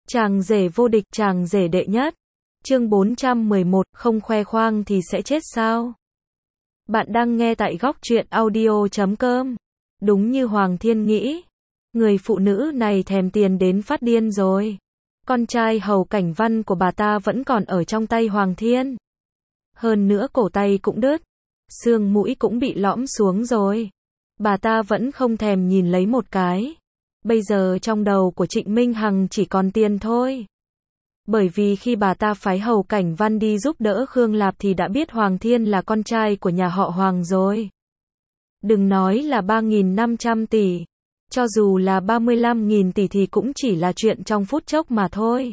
Chàng rể vô địch, chàng rể đệ nhất. Chương 411, không khoe khoang thì sẽ chết sao? Bạn đang nghe tại góc truyện audio.com. Đúng như Hoàng Thiên nghĩ, người phụ nữ này thèm tiền đến phát điên rồi. Con trai Hầu Cảnh Văn của bà ta vẫn còn ở trong tay Hoàng Thiên. Hơn nữa cổ tay cũng đứt, xương mũi cũng bị lõm xuống rồi. Bà ta vẫn không thèm nhìn lấy một cái. Bây giờ trong đầu của Trịnh Minh Hằng chỉ còn tiền thôi. Bởi vì khi bà ta phái Hầu Cảnh Văn đi giúp đỡ Khương Lạp thì đã biết Hoàng Thiên là con trai của nhà họ Hoàng rồi. Đừng nói là 3.500 tỷ. Cho dù là 35.000 tỷ thì cũng chỉ là chuyện trong phút chốc mà thôi.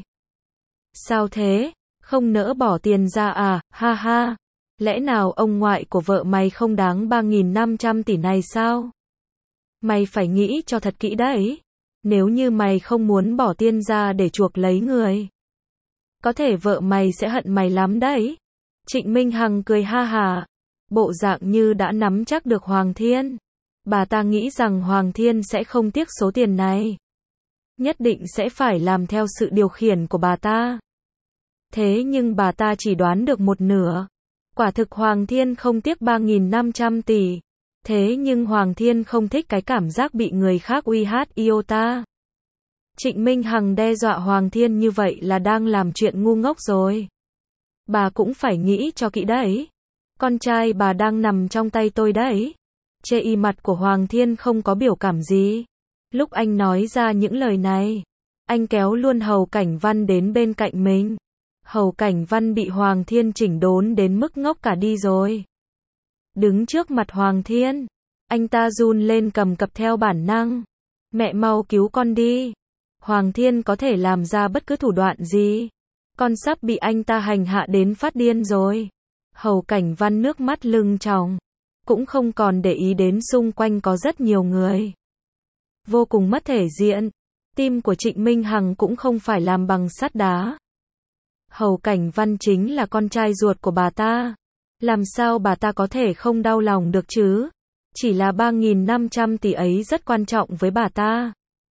Sao thế? Không nỡ bỏ tiền ra à? Ha ha. Lẽ nào ông ngoại của vợ mày không đáng 3.500 tỷ này sao? Mày phải nghĩ cho thật kỹ đấy. Nếu như mày không muốn bỏ tiền ra để chuộc lấy người, có thể vợ mày sẽ hận mày lắm đấy. Trịnh Minh Hằng cười ha hả, bộ dạng như đã nắm chắc được Hoàng Thiên. Bà ta nghĩ rằng Hoàng Thiên sẽ không tiếc số tiền này. Nhất định sẽ phải làm theo sự điều khiển của bà ta. Thế nhưng bà ta chỉ đoán được một nửa. Quả thực Hoàng Thiên không tiếc 3.500 tỷ. Thế nhưng Hoàng Thiên không thích cái cảm giác bị người khác uy hát iota. Trịnh Minh Hằng đe dọa Hoàng Thiên như vậy là đang làm chuyện ngu ngốc rồi. Bà cũng phải nghĩ cho kỹ đấy. Con trai bà đang nằm trong tay tôi đấy. Chê y mặt của Hoàng Thiên không có biểu cảm gì. Lúc anh nói ra những lời này, anh kéo luôn Hầu Cảnh Văn đến bên cạnh mình. Hầu Cảnh Văn bị Hoàng Thiên chỉnh đốn đến mức ngốc cả đi rồi. Đứng trước mặt Hoàng Thiên, anh ta run lên cầm cập theo bản năng. Mẹ mau cứu con đi. Hoàng Thiên có thể làm ra bất cứ thủ đoạn gì. Con sắp bị anh ta hành hạ đến phát điên rồi. Hầu Cảnh Văn nước mắt lưng tròng, cũng không còn để ý đến xung quanh có rất nhiều người. Vô cùng mất thể diện. Tim của Trịnh Minh Hằng cũng không phải làm bằng sắt đá. Hầu Cảnh Văn chính là con trai ruột của bà ta. Làm sao bà ta có thể không đau lòng được chứ? Chỉ là 3.500 tỷ ấy rất quan trọng với bà ta.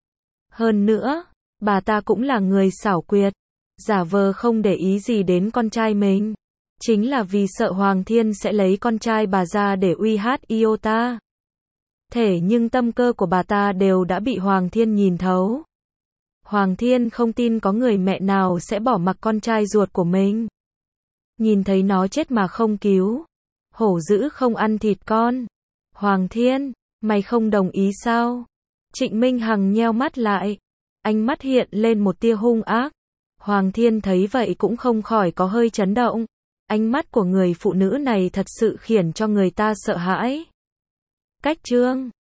Hơn nữa, bà ta cũng là người xảo quyệt, giả vờ không để ý gì đến con trai mình. Chính là vì sợ Hoàng Thiên sẽ lấy con trai bà ra để uy hát iota. Thế nhưng tâm cơ của bà ta đều đã bị Hoàng Thiên nhìn thấu. Hoàng Thiên không tin có người mẹ nào sẽ bỏ mặc con trai ruột của mình. Nhìn thấy nó chết mà không cứu. Hổ dữ không ăn thịt con. Hoàng Thiên, mày không đồng ý sao? Trịnh Minh Hằng nheo mắt lại. Ánh mắt hiện lên một tia hung ác. Hoàng Thiên thấy vậy cũng không khỏi có hơi chấn động. Ánh mắt của người phụ nữ này thật sự khiến cho người ta sợ hãi. Cách chương